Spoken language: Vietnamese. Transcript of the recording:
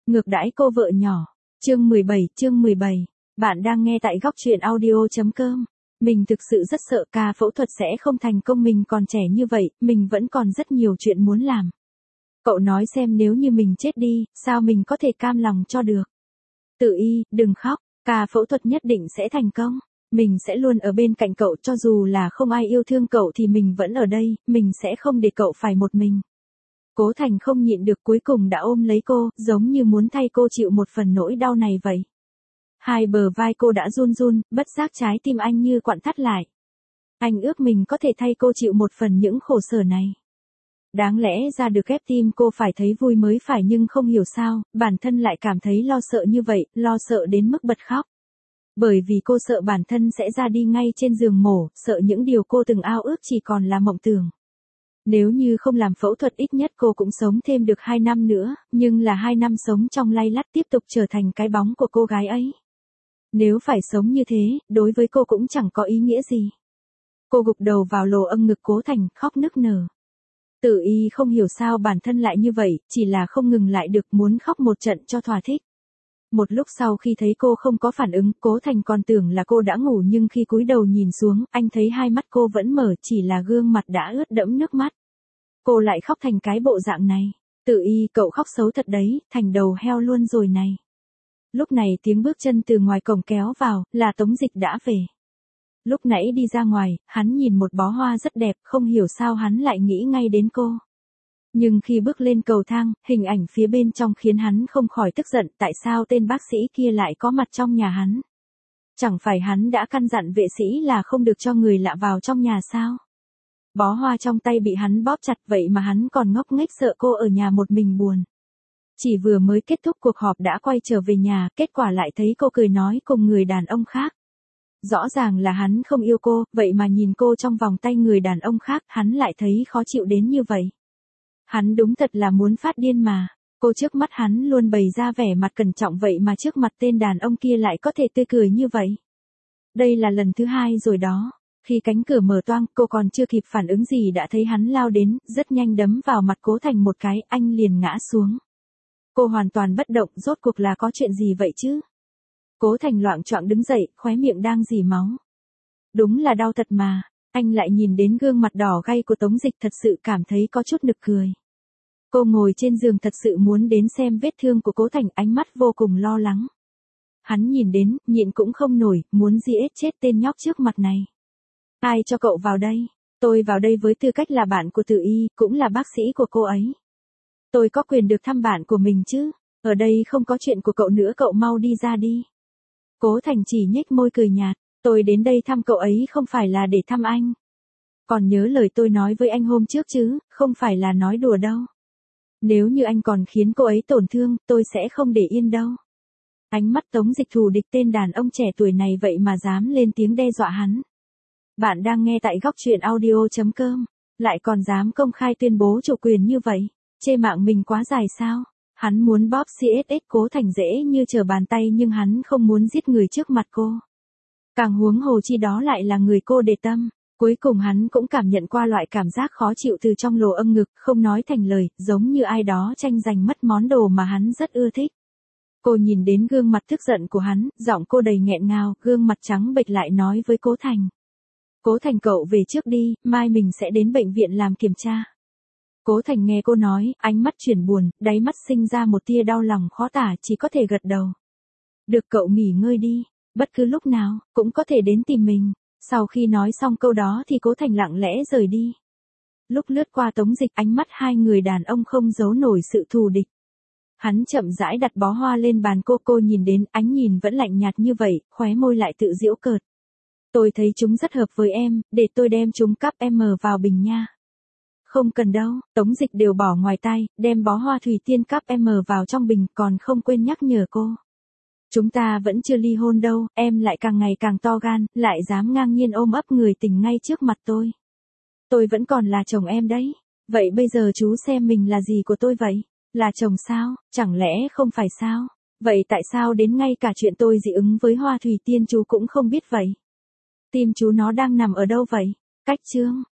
Ngược đãi cô vợ nhỏ. Chương 17. Bạn đang nghe tại góc truyện audio.com. Mình thực sự rất sợ ca phẫu thuật sẽ không thành công, mình còn trẻ như vậy, mình vẫn còn rất nhiều chuyện muốn làm. Cậu nói xem nếu như mình chết đi, sao mình có thể cam lòng cho được. Tự Y, đừng khóc, ca phẫu thuật nhất định sẽ thành công. Mình sẽ luôn ở bên cạnh cậu, cho dù là không ai yêu thương cậu thì mình vẫn ở đây, mình sẽ không để cậu phải một mình. Cố Thành không nhịn được cuối cùng đã ôm lấy cô, giống như muốn thay cô chịu một phần nỗi đau này vậy. Hai bờ vai cô đã run run, bất giác trái tim anh như quặn thắt lại. Anh ước mình có thể thay cô chịu một phần những khổ sở này. Đáng lẽ ra được ghép tim cô phải thấy vui mới phải, nhưng không hiểu sao, bản thân lại cảm thấy lo sợ như vậy, lo sợ đến mức bật khóc. Bởi vì cô sợ bản thân sẽ ra đi ngay trên giường mổ, sợ những điều cô từng ao ước chỉ còn là mộng tưởng. Nếu như không làm phẫu thuật ít nhất cô cũng sống thêm được 2 năm nữa, nhưng là 2 năm sống trong lay lắt tiếp tục trở thành cái bóng của cô gái ấy. Nếu phải sống như thế, đối với cô cũng chẳng có ý nghĩa gì. Cô gục đầu vào lồ âng ngực Cố Thành, khóc nức nở. Tự Y không hiểu sao bản thân lại như vậy, chỉ là không ngừng lại được, muốn khóc một trận cho thỏa thích. Một lúc sau khi thấy cô không có phản ứng, Cố Thành còn tưởng là cô đã ngủ, nhưng khi cúi đầu nhìn xuống, anh thấy hai mắt cô vẫn mở, chỉ là gương mặt đã ướt đẫm nước mắt. Cô lại khóc thành cái bộ dạng này. Tự Y, cậu khóc xấu thật đấy, thành đầu heo luôn rồi này. Lúc này tiếng bước chân từ ngoài cổng kéo vào, là Tống Dịch đã về. Lúc nãy đi ra ngoài, hắn nhìn một bó hoa rất đẹp, không hiểu sao hắn lại nghĩ ngay đến cô. Nhưng khi bước lên cầu thang, hình ảnh phía bên trong khiến hắn không khỏi tức giận, tại sao tên bác sĩ kia lại có mặt trong nhà hắn? Chẳng phải hắn đã căn dặn vệ sĩ là không được cho người lạ vào trong nhà sao? Bó hoa trong tay bị hắn bóp chặt, vậy mà hắn còn ngốc nghếch sợ cô ở nhà một mình buồn. Chỉ vừa mới kết thúc cuộc họp đã quay trở về nhà, kết quả lại thấy cô cười nói cùng người đàn ông khác. Rõ ràng là hắn không yêu cô, vậy mà nhìn cô trong vòng tay người đàn ông khác, hắn lại thấy khó chịu đến như vậy. Hắn đúng thật là muốn phát điên mà. Cô trước mắt hắn luôn bày ra vẻ mặt cẩn trọng, vậy mà trước mặt tên đàn ông kia lại có thể tươi cười như vậy. Đây là lần thứ 2 rồi đó. Khi cánh cửa mở toang, cô còn chưa kịp phản ứng gì đã thấy hắn lao đến, rất nhanh đấm vào mặt Cố Thành một cái, anh liền ngã xuống. Cô hoàn toàn bất động, rốt cuộc là có chuyện gì vậy chứ? Cố Thành loạng choạng đứng dậy, khóe miệng đang rỉ máu. Đúng là đau thật mà. Anh lại nhìn đến gương mặt đỏ gay của Tống Dịch, thật sự cảm thấy có chút nực cười. Cô ngồi trên giường thật sự muốn đến xem vết thương của Cố Thành, ánh mắt vô cùng lo lắng. Hắn nhìn đến, nhịn cũng không nổi, muốn giết chết tên nhóc trước mặt này. Ai cho cậu vào đây? Tôi vào đây với tư cách là bạn của Tự Y, cũng là bác sĩ của cô ấy. Tôi có quyền được thăm bạn của mình chứ? Ở đây không có chuyện của cậu nữa, cậu mau đi ra đi. Cố Thành chỉ nhếch môi cười nhạt. Tôi đến đây thăm cậu ấy không phải là để thăm anh. Còn nhớ lời tôi nói với anh hôm trước chứ, không phải là nói đùa đâu. Nếu như anh còn khiến cô ấy tổn thương, tôi sẽ không để yên đâu. Ánh mắt Tống Dịch thù địch, tên đàn ông trẻ tuổi này vậy mà dám lên tiếng đe dọa hắn. Bạn đang nghe tại góc truyện audio.com, lại còn dám công khai tuyên bố chủ quyền như vậy, chê mạng mình quá dài sao? Hắn muốn bóp CSS Cố Thành dễ như trở bàn tay, nhưng hắn không muốn giết người trước mặt cô. Càng huống hồ chi đó lại là người cô để tâm. Cuối cùng hắn cũng cảm nhận qua loại cảm giác khó chịu từ trong lồ âng ngực, không nói thành lời, giống như ai đó tranh giành mất món đồ mà hắn rất ưa thích. Cô nhìn đến gương mặt tức giận của hắn, giọng cô đầy nghẹn ngào, gương mặt trắng bệch lại nói với Cố Thành. Cố Thành, cậu về trước đi, mai mình sẽ đến bệnh viện làm kiểm tra. Cố Thành nghe cô nói, ánh mắt chuyển buồn, đáy mắt sinh ra một tia đau lòng khó tả, chỉ có thể gật đầu. Được, cậu nghỉ ngơi đi, bất cứ lúc nào, cũng có thể đến tìm mình. Sau khi nói xong câu đó thì Cố Thành lặng lẽ rời đi. Lúc lướt qua Tống Dịch, ánh mắt hai người đàn ông không giấu nổi sự thù địch. Hắn chậm rãi đặt bó hoa lên bàn cô nhìn đến, ánh nhìn vẫn lạnh nhạt như vậy, khóe môi lại tự giễu cợt. Tôi thấy chúng rất hợp với em, để tôi đem chúng cắp em vào bình nha. Không cần đâu, Tống Dịch đều bỏ ngoài tai, đem bó hoa thủy tiên cắp em vào trong bình, còn không quên nhắc nhở cô. Chúng ta vẫn chưa ly hôn đâu, em lại càng ngày càng to gan, lại dám ngang nhiên ôm ấp người tình ngay trước mặt tôi. Tôi vẫn còn là chồng em đấy. Vậy bây giờ chú xem mình là gì của tôi vậy? Là chồng sao? Chẳng lẽ không phải sao? Vậy tại sao đến ngay cả chuyện tôi dị ứng với hoa thủy tiên chú cũng không biết vậy? Tim chú nó đang nằm ở đâu vậy? Cách chương.